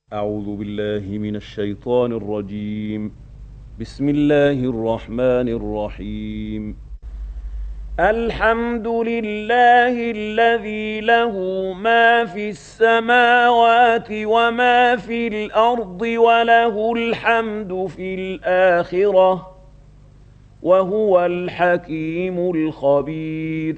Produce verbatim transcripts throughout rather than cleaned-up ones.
أعوذ بالله من الشيطان الرجيم. بسم الله الرحمن الرحيم. الحمد لله الذي له ما في السماوات وما في الأرض وله الحمد في الآخرة وهو الحكيم الخبير.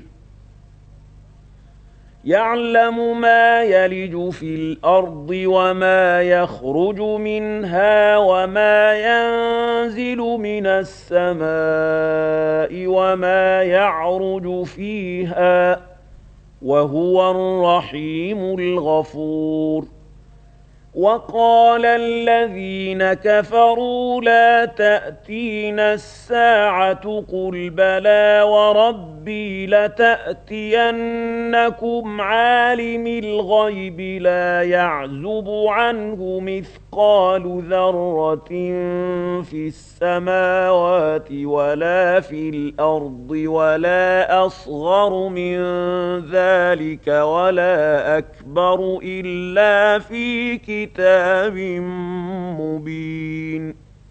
يعلم ما يلج في الأرض وما يخرج منها وما ينزل من السماء وما يعرج فيها وهو الرحيم الغفور. وقال الذين كفروا لا تأتينا الساعة قل بلى وربي لتأتينكم عالم الغيب لا يعزب عنه مثقال ذرة في السماوات ولا في الأرض ولا أصغر من ذلك ولا أكبر إلا في كتاب كتاب مبين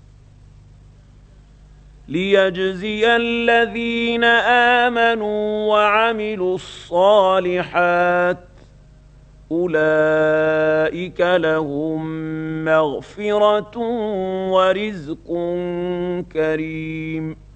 ليجزي الذين آمنوا وعملوا الصالحات أولئك لهم مغفرة ورزق كريم.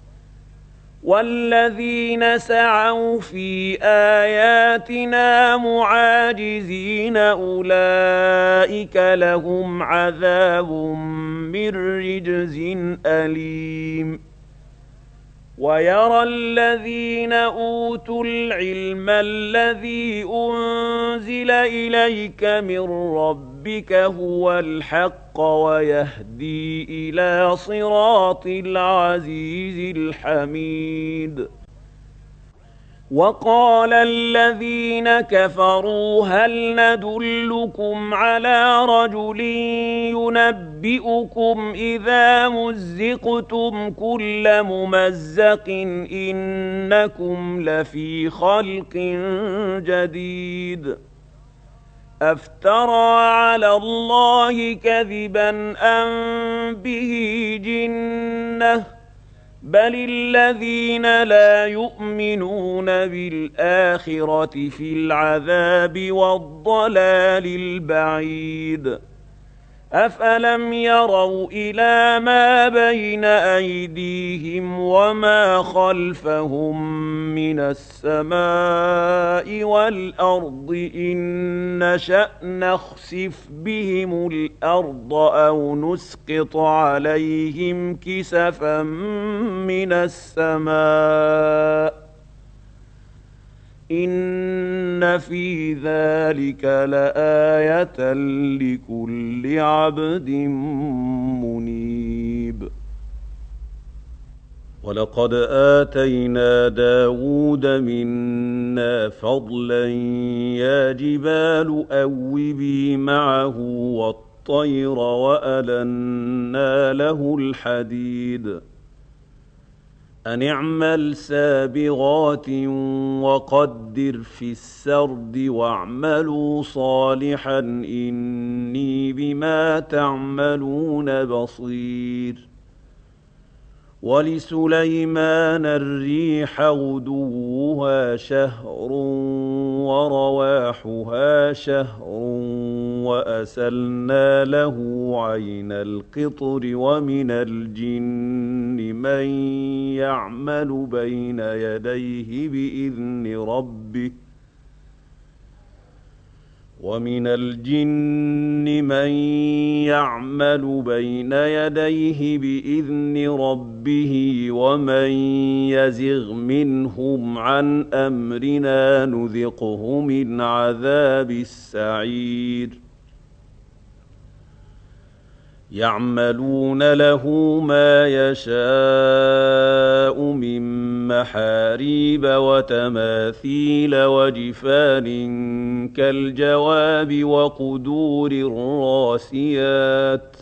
والذين سعوا في آياتنا معاجزين أولئك لهم عذاب من رجز أليم. ويرى الذين أوتوا العلم الذي أنزل إليك من ربك هو الحق ويهدي إلى صراط العزيز الحميد. وقال الذين كفروا هل ندلكم على رجل ينبئكم إذا مزقتم كل ممزق إنكم لفي خلق جديد. أفترى على الله كذبا أم به جنة بل الذين لا يؤمنون بالآخرة في العذاب والضلال البعيد. أفلم يروا إلى ما بين أيديهم وما خلفهم من السماء والأرض إن نشأ نخسف بهم الأرض أو نسقط عليهم كسفا من السماء إن في ذلك لآية لكل عبد منيب. ولقد آتينا داود منا فضلا يا جبال أوبي معه والطير وألنا له الحديد أن اعمل سابغات وقدر في السرد واعملوا صالحا إني بما تعملون بصير. ولسليمان الريح غدوها شهر ورواحها شهر وأسلنا له عين القطر ومن الجن من يعمل بين يديه بإذن ربه ومن الجن من يعمل بين يديه بإذن ربه ومن يزغ منهم عن أمرنا نذقه من عذاب السعير. يعملون له ما يشاء من محاريب وتماثيل وجفان كالجواب وقدور الراسيات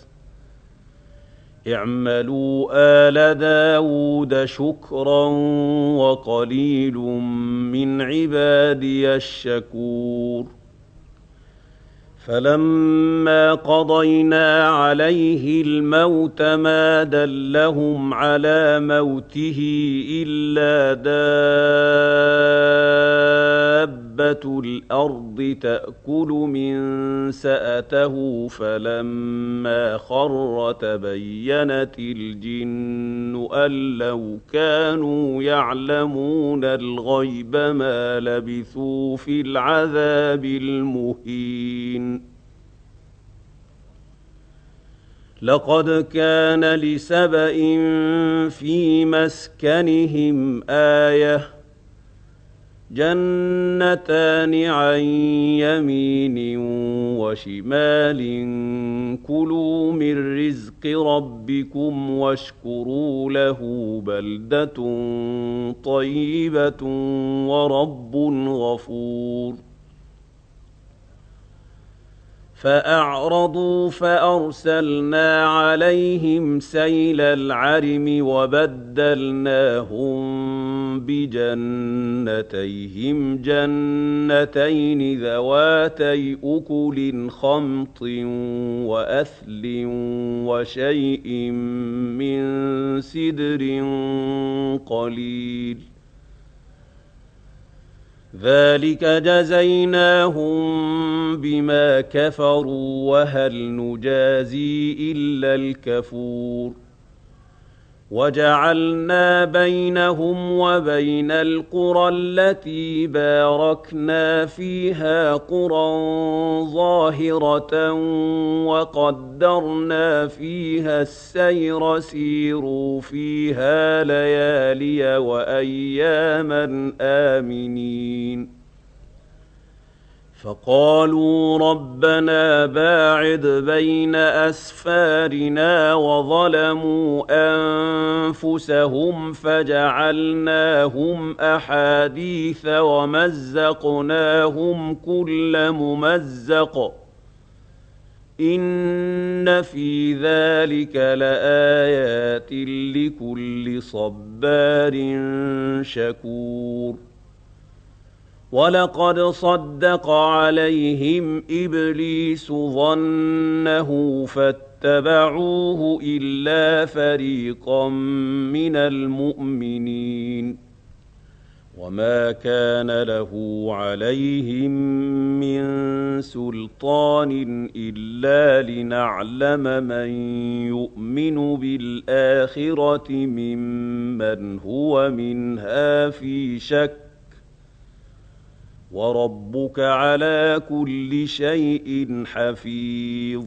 اعملوا آل داود شكرا وقليل من عبادي الشكور. فلما قضينا عليه الموت ما دلهم على موته إلا دابة الأرض تأكل من سأته فلما خر تبينت الجن أن لو كانوا يعلمون الغيب ما لبثوا في العذاب المهين لقد كان لسبإ في مسكنهم آية جنتان عن يمين وشمال كلوا من رزق ربكم واشكروا له بلدة طيبة ورب غفور فأعرضوا فأرسلنا عليهم سيل العرم وبدلناهم بجنتيهم جنتين ذواتي أكل خمط وأثل وشيء من سدر قليل ذلك جزيناهم بما كفروا وهل نجازي إلا الكفور وجعلنا بينهم وبين القرى التي باركنا فيها قرى ظاهرة وقدرنا فيها السير سيروا فيها ليالي وأياما آمنين فقالوا ربنا باعد بين أسفارنا وظلموا أنفسهم فجعلناهم أحاديث ومزقناهم كل ممزق إن في ذلك لآيات لكل صبار شكور ولقد صدق عليهم إبليس ظنه فاتبعوه إلا فريقا من المؤمنين وما كان له عليهم من سلطان إلا لنعلم من يؤمن بالآخرة ممن هو منها في شك وربك على كل شيء حفيظ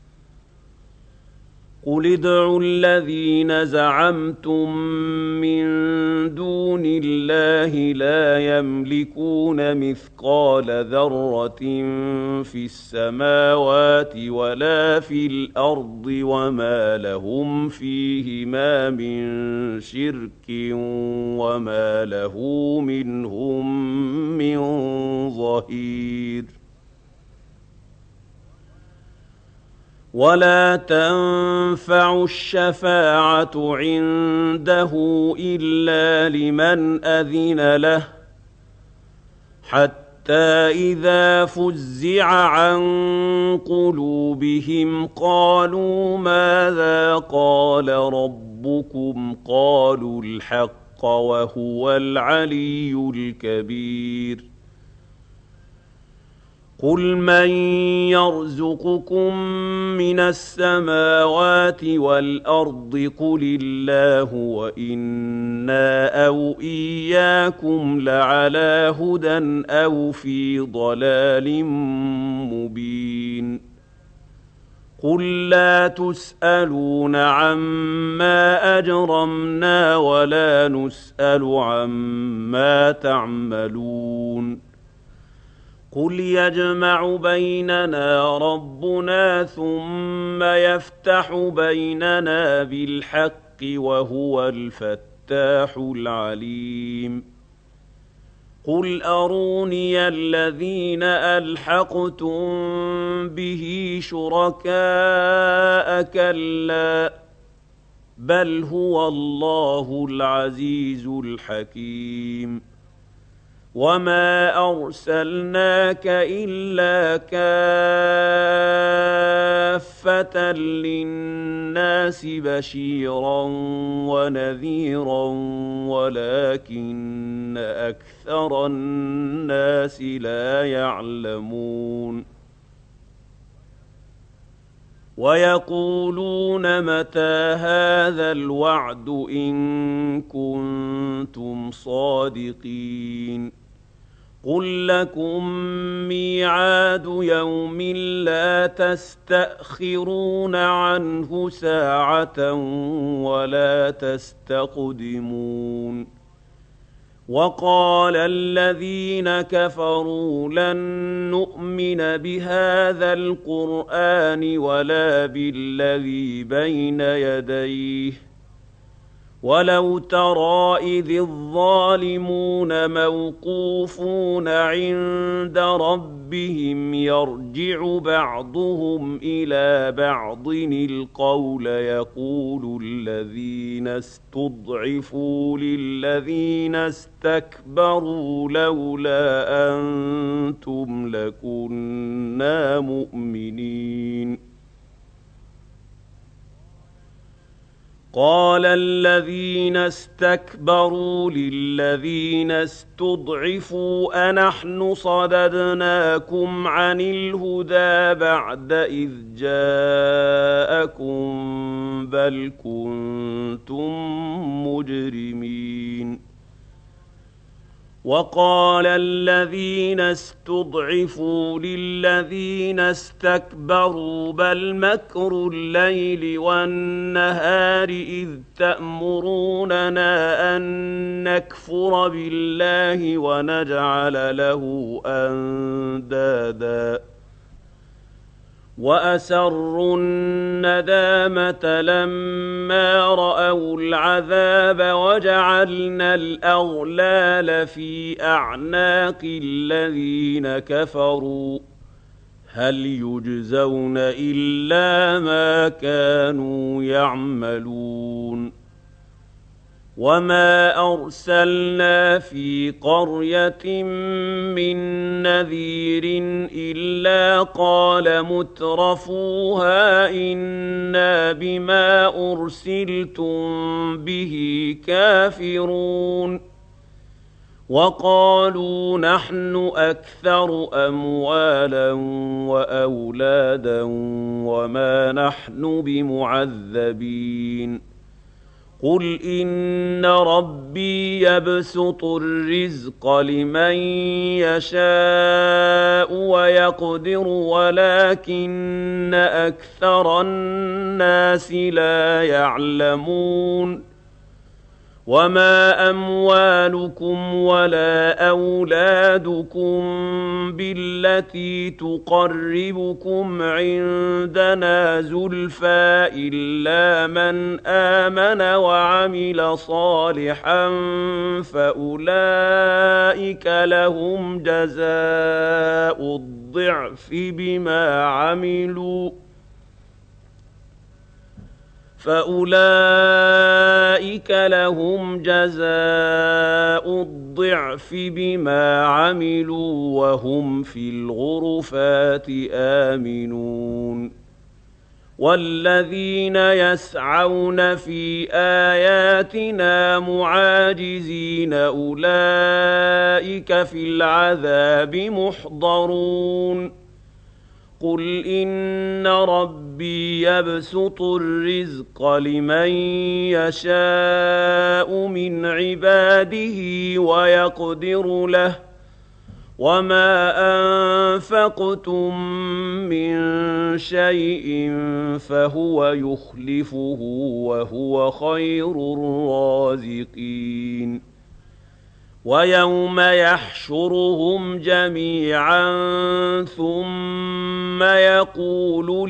قل ادعوا الذين زعمتم من دون الله لا يملكون مثقال ذرة في السماوات ولا في الأرض وما لهم فيهما من شرك وما له منهم من ظهير ولا تنفع الشفاعة عنده إلا لمن أذن له حتى إذا فزع عن قلوبهم قالوا ماذا قال ربكم قالوا الحق وهو العلي الكبير قل من يرزقكم من السماوات والأرض قل الله وإنا أو إياكم لعلى هدى أو في ضلال مبين قل لا تسألون عما أجرمنا ولا نسأل عما تعملون قل يجمع بيننا ربنا ثم يفتح بيننا بالحق وهو الفتاح العليم قل أروني الذين ألحقتم به شركاء كلا بل هو الله العزيز الحكيم وما أرسلناك إلا كافة للناس بشيرا ونذيرا ولكن أكثر الناس لا يعلمون ويقولون متى هذا الوعد إن كنتم صادقين قل لكم ميعاد يوم لا تستأخرون عنه ساعة ولا تستقدمون وقال الذين كفروا لن نؤمن بهذا القرآن ولا بالذي بين يديه ولو ترى إذ الظالمون موقوفون عند ربهم يرجع بعضهم إلى بعض القول يقول الذين استضعفوا للذين استكبروا لولا أنتم لكنا مؤمنين قال الذين استكبروا للذين استضعفوا أنحن صددناكم عن الهدى بعد إذ جاءكم بل كنتم مجرمين وقال الذين استضعفوا للذين استكبروا بل مكر الليل والنهار إذ تأمروننا أن نكفر بالله ونجعل له أندادا وأسروا الندامة لما رأوا العذاب وجعلنا الأغلال في أعناق الذين كفروا هل يجزون إلا ما كانوا يعملون وما أرسلنا في قرية من نذير إلا قال مترفوها إنا بما أرسلتم به كافرون وقالوا نحن أكثر أموالا وأولادا وما نحن بمعذبين قل إن ربي يبسط الرزق لمن يشاء ويقدر ولكن أكثر الناس لا يعلمون وما أموالكم ولا أولادكم بالتي تقربكم عندنا زلفى إلا من آمن وعمل صالحا فأولئك لهم جزاء الضعف بما عملوا فأولئك لهم جزاء الضعف بما عملوا وهم في الغرفات آمنون والذين يسعون في آياتنا معاجزين أولئك في العذاب محضرون قل إن ربي يبسط الرزق لمن يشاء من عباده ويقدر له وما أنفقتم من شيء فهو يخلفه وهو خير الرازقين ويوم يحشرهم جميعا ثم يقول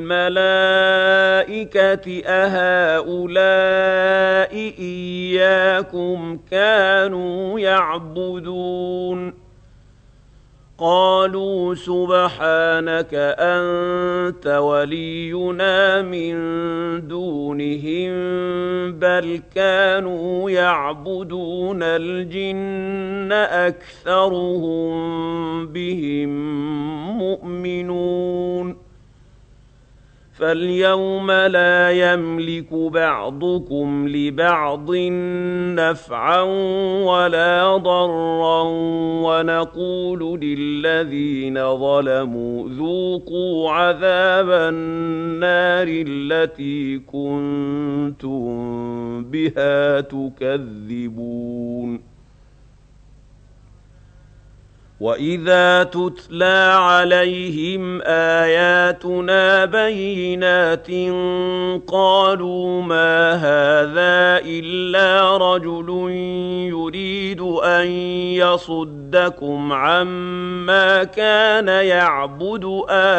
للملائكة أهؤلاء إياكم كانوا يعبدون قالوا سبحانك أنت ولينا من دونهم بل كانوا يعبدون الجن أكثرهم بهم مؤمنون فاليوم لا يملك بعضكم لبعض نفعا ولا ضرا ونقول للذين ظلموا ذوقوا عذاب النار التي كنتم بها تكذبون وَإِذَا تُتْلَىٰ عَلَيْهِمْ آيَاتُنَا بَيِّنَاتٍ قَالُوا مَا هَٰذَا إِلَّا رَجُلٌ يُرِيدُ أَن يَصُدَّكُمْ عَمَّا كَانَ يَعْبُدُ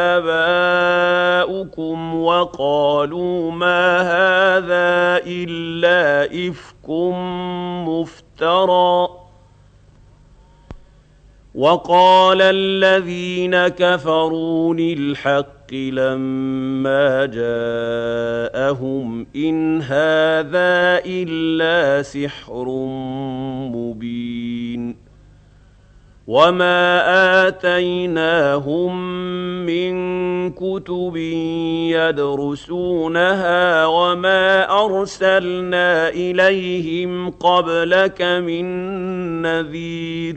آبَاؤُكُمْ وَقَالُوا مَا هَٰذَا إِلَّا إِفْكٌ مُّفْتَرًى وَقَالَ الَّذِينَ كَفَرُوا لِلْحَقِّ لَمَّا جَاءَهُمْ إِنْ هَٰذَا إِلَّا سِحْرٌ مُّبِينٌ وَمَا آتَيْنَاهُم مِّن كُتُبٍ يَدْرُسُونَهَا وَمَا أَرْسَلْنَا إِلَيْهِمْ قَبْلَكَ مِن نَّذِيرٍ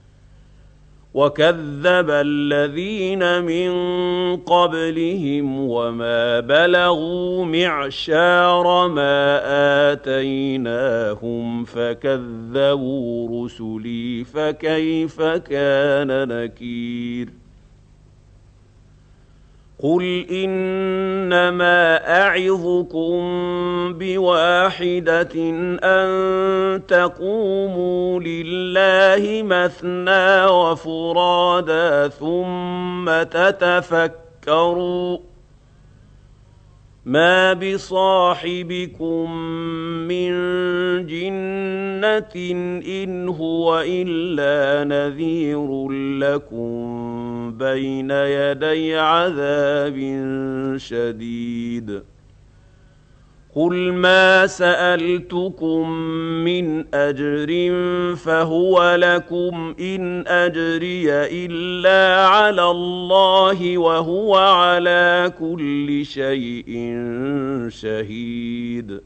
وَكَذَّبَ الَّذِينَ مِن قَبْلِهِمْ وَمَا بَلَغُوا مِعْشَارَ مَا آتَيْنَاهُمْ فَكَذَّبُوا رُسُلِي فَكَيْفَ كَانَ نَكِيرِ قُلْ إِنَّمَا أَعِظُكُم بِوَاحِدَةٍ أَن تَقُومُوا لِلَّهِ مَثْنَىٰ وَفُرَادَىٰ ثُمَّ تَتَفَكَّرُوا مَا بِصَاحِبِكُم مِّن جِنَّةٍ إِنْ هُوَ إِلَّا نَذِيرٌ لَّكُم بَيْنَ يَدَيْ عَذَابٍ شَدِيدٍ قُلْ مَا سَأَلْتُكُم مِّنْ أَجْرٍ فَهُوَ لَكُمْ إِنْ أَجْرِيَ إِلَّا عَلَى اللَّهِ وَهُوَ عَلَىٰ كُلِّ شَيْءٍ شَهِيدٌ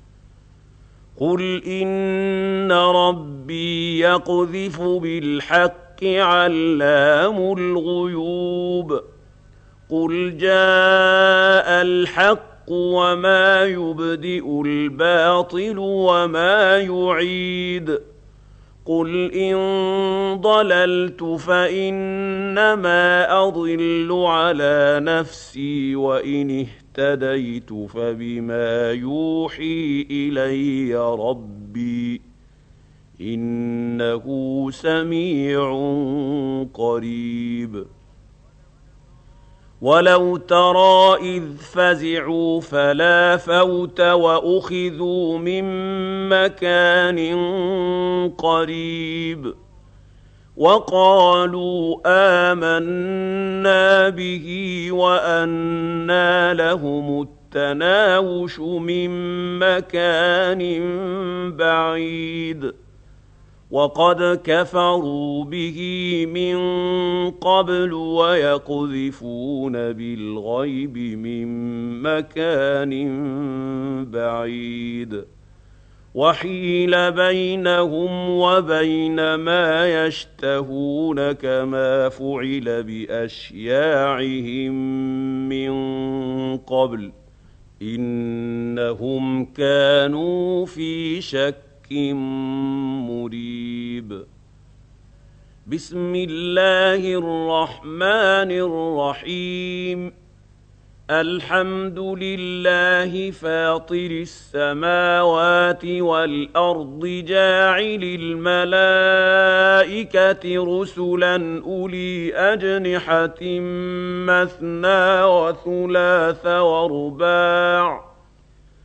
قُلْ إِنَّ رَبِّي يَقْذِفُ بِالْحَقِّ عَلَّامُ الْغُيُوبِ قُلْ جَاءَ الْحَقُّ وَمَا يُبْدِئُ الْبَاطِلُ وَمَا يُعِيدُ قُلْ إِن ضَلَلْتُ فَإِنَّمَا أَضِلُّ عَلَىٰ نَفْسِي وَإِنِ اهْتَدَيْتُ فَبِمَا يُوحِي إِلَيَّ رَبِّي إِنَّهُ سَمِيعٌ قَرِيبٌ وَلَوْ تَرَىٰ إِذْ فَزِعُوا فَلَا فَوْتَ وَأُخِذُوا مِن مَّكَانٍ قَرِيبٍ وَقَالُوا آمَنَّا بِهِ وَأَنَّىٰ لَهُمُ التَّنَاوُشُ مِن مَّكَانٍ بَعِيدٍ وَقَدْ كَفَرُوا بِهِ مِن قَبْلُ وَيَقْذِفُونَ بِالْغَيْبِ مِن مَّكَانٍ بَعِيدٍ وَحِيلَ بَيْنَهُمْ وَبَيْنَ مَا يَشْتَهُونَ كَمَا فُعِلَ بِأَشْيَاعِهِم مِّن قَبْلُ إِنَّهُمْ كَانُوا فِي شَكٍّ مريب بسم الله الرحمن الرحيم الحمد لله فاطر السماوات والأرض جاعل الملائكة رسلا أولي أجنحة مثنى وثلاث ورباع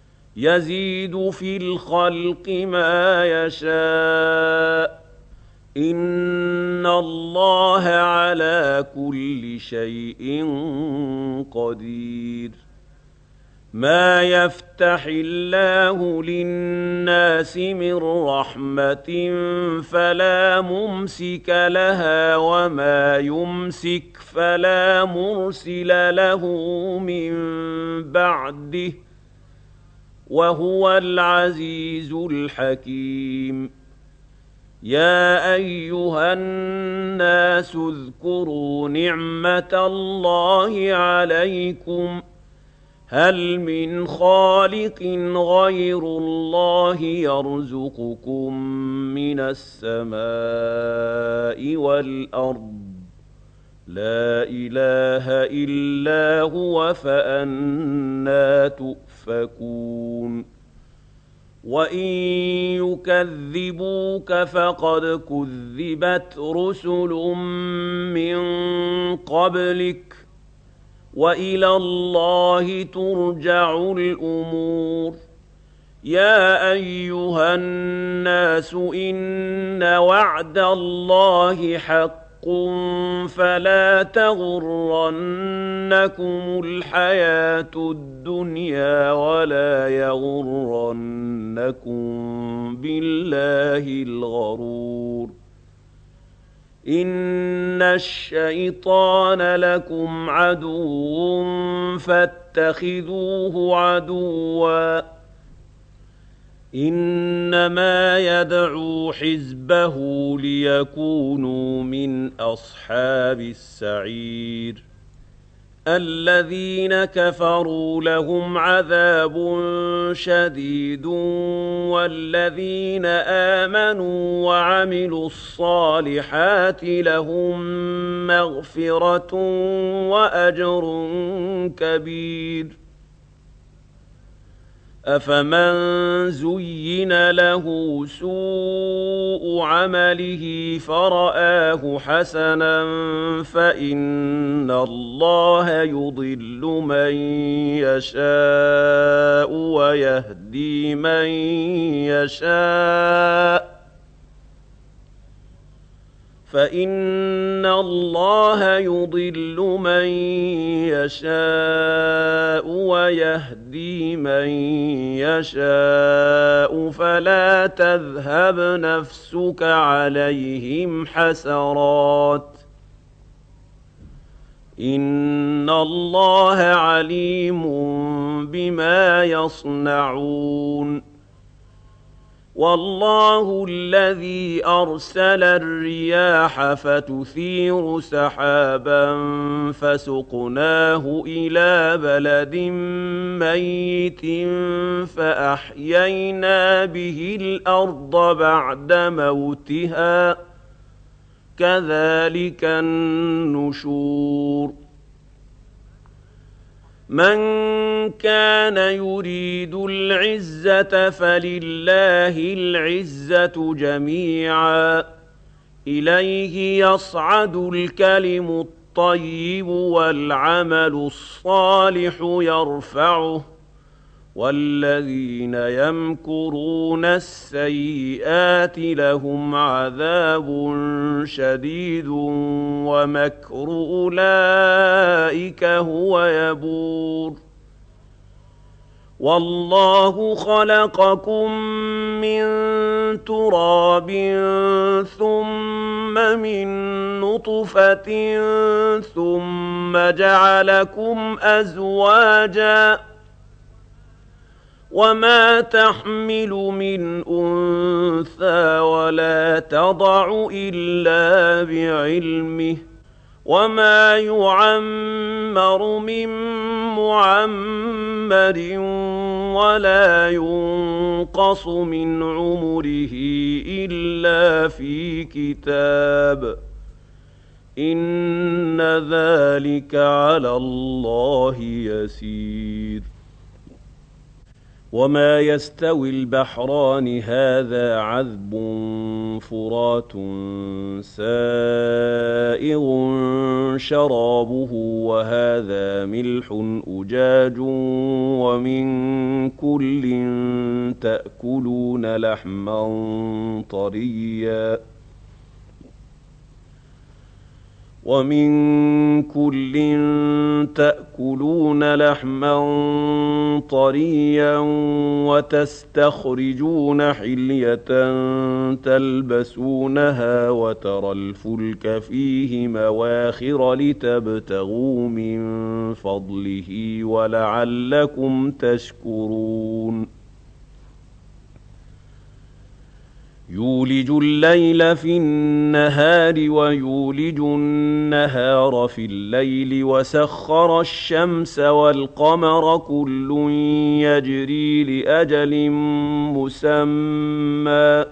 يزيد في الخلق ما يشاء إِنَّ اللَّهَ عَلَىٰ كُلِّ شَيْءٍ قَدِيرٌ مَا يَفْتَحِ اللَّهُ لِلنَّاسِ مِن رَّحْمَةٍ فَلَا مُمْسِكَ لَهَا وَمَا يُمْسِكْ فَلَا مُرْسِلَ لَهُ مِن بَعْدِهِ ۚ وَهُوَ الْعَزِيزُ الْحَكِيمُ يَا أَيُّهَا النَّاسُ اذْكُرُوا نِعْمَةَ اللَّهِ عَلَيْكُمْ ۚ هَلْ مِنْ خَالِقٍ غَيْرُ اللَّهِ يَرْزُقُكُم مِّنَ السَّمَاءِ وَالْأَرْضِ ۚ لَا إِلَٰهَ إِلَّا هُوَ فَأَنَّىٰ تُؤْفَكُونَ وَإِن يُكَذِّبُوكَ فَقَدْ كُذِّبَتْ رُسُلٌ مِّن قَبْلِكَ ۚ وَإِلَى اللَّهِ تُرْجَعُ الْأُمُورُ يَا أَيُّهَا النَّاسُ إِنَّ وَعْدَ اللَّهِ حَقٌّ فَلَا تَغُرَّنَّكُمُ الْحَيَاةُ الدُّنْيَا وَلَا يَغُرَّنَّكُم بِاللَّهِ الْغَرُورُ إِنَّ الشَّيْطَانَ لَكُمْ عَدُوٌّ فَاتَّخِذُوهُ عَدُوًّا ۚ إِنَّمَا يَدْعُو حِزْبَهُ لِيَكُونُوا مِنْ أَصْحَابِ السَّعِيرِ الَّذِينَ كَفَرُوا لَهُمْ عَذَابٌ شَدِيدٌ وَالَّذِينَ آمَنُوا وَعَمِلُوا الصَّالِحَاتِ لَهُم مَّغْفِرَةٌ وَأَجْرٌ كَبِيرٌ أَفَمَن زُيِّنَ لَهُ سُوءُ عَمَلِهِ فَرَآهُ حَسَنًا فَإِنَّ اللَّهَ يُضِلُّ مَن يَشَاءُ وَيَهْدِي مَن يَشَاءُ فَإِنَّ اللَّهَ يُضِلُّ مَن يَشَاءُ وَيَهْدِي مَن يَشَاءُ فَلَا تَذْهَبْ نَفْسُكَ عَلَيْهِمْ حَسَرَاتٍ ۚ إِنَّ اللَّهَ عَلِيمٌ بِمَا يَصْنَعُونَ وَاللَّهُ الَّذِي أَرْسَلَ الرِّيَاحَ فَتُثِيرُ سَحَابًا فَسُقْنَاهُ إِلَىٰ بَلَدٍ مَّيِّتٍ فَأَحْيَيْنَا بِهِ الْأَرْضَ بَعْدَ مَوْتِهَا ۚ كَذَٰلِكَ النُّشُورُ مَن كَانَ يُرِيدُ الْعِزَّةَ فَلِلَّهِ الْعِزَّةُ جَمِيعًا ۚ إِلَيْهِ يَصْعَدُ الْكَلِمُ الطَّيِّبُ وَالْعَمَلُ الصَّالِحُ يَرْفَعُهُ ۚ وَالَّذِينَ يَمْكُرُونَ السَّيِّئَاتِ لَهُمْ عَذَابٌ شَدِيدٌ وَمَكْرُ أُولَٰئِكَ هُوَ يَبُورُ وَاللَّهُ خَلَقَكُم مِّن تُرَابٍ ثُمَّ مِن نُّطْفَةٍ ثُمَّ جَعَلَكُمْ أَزْوَاجًا ۚ وَمَا تَحْمِلُ مِنْ أُنثَىٰ وَلَا تَضَعُ إِلَّا بِعِلْمِهِ ۚ وَمَا يُعَمَّرُ مِن مُّعَمَّرٍ وَلَا يُنقَصُ مِنْ عُمُرِهِ إِلَّا فِي كِتَابٍ ۚ إِنَّ ذَٰلِكَ عَلَى اللَّهِ يَسِيرٌ وَمَا يَسْتَوِي الْبَحْرَانِ هَٰذَا عَذْبٌ فُرَاتٌ سَائِغٌ شَرَابُهُ وَهَٰذَا مِلْحٌ أُجَاجٌ وَمِن كُلٍّ تَأْكُلُونَ لَحْمًا طَرِيًّا ومن كل تأكلون لحما طريا وتستخرجون حلية تلبسونها وترى الفلك فيه مواخر لتبتغوا من فضله ولعلكم تشكرون يولج الليل في النهار ويولج النهار في الليل وسخر الشمس والقمر كل يجري لأجل مسمى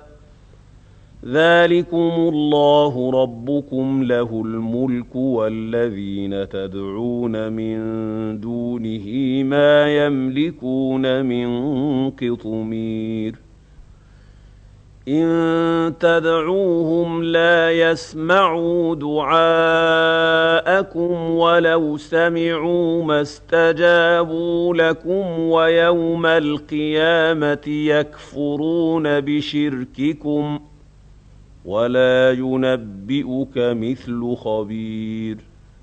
ذلكم الله ربكم له الملك والذين تدعون من دونه ما يملكون من قطمير إن تدعوهم لا يسمعوا دعاءكم ولو سمعوا ما استجابوا لكم ويوم القيامة يكفرون بشرككم ولا ينبئك مثل خبير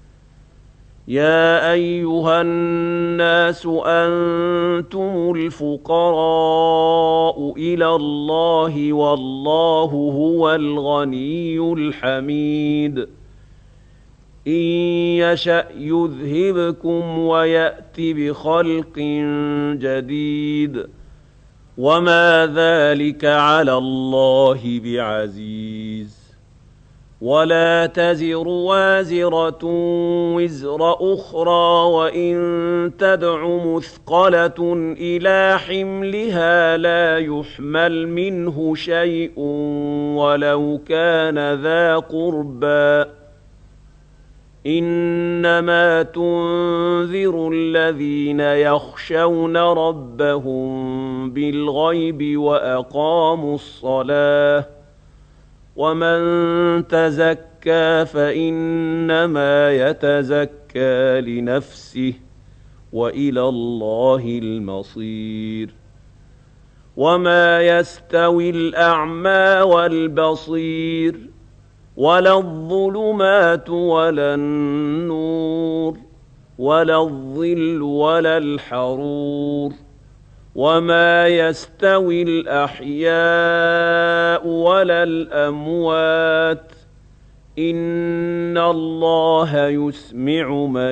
يا أيها الناس أنتم الفقراء إلى الله والله هو الغني الحميد إن يشأ يذهبكم ويأت بخلق جديد وما ذلك على الله بعزيز ولا تزر وازرة وزر أخرى وإن تدع مثقلة إلى حملها لا يحمل منه شيء ولو كان ذا قربى إنما تنذر الذين يخشون ربهم بالغيب وأقاموا الصلاة ومن تزكى فإنما يتزكى لنفسه وإلى الله المصير وما يستوي الأعمى والبصير ولا الظلمات ولا النور ولا الظل ولا الحرور وما يستوي الأحياء ولا الأموات إن الله يسمع من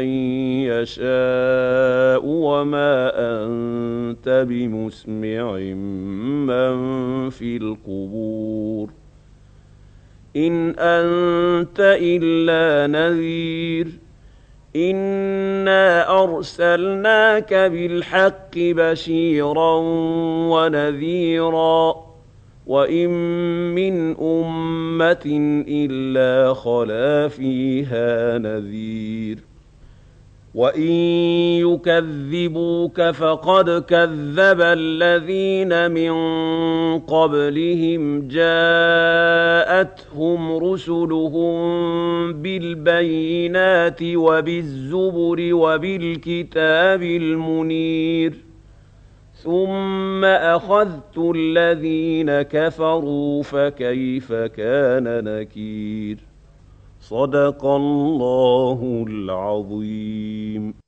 يشاء وما أنت بمسمع من في القبور إن أنت إلا نذير إنا أرسلناك بالحق بشيرا ونذيرا وإن من أمة إلا خلا فيها نذير وإن يكذبوك فقد كذب الذين من قبلهم جاءتهم رسلهم بالبينات وبالزبر وبالكتاب المنير ثم أخذت الذين كفروا فكيف كان نكير صدق الله العظيم.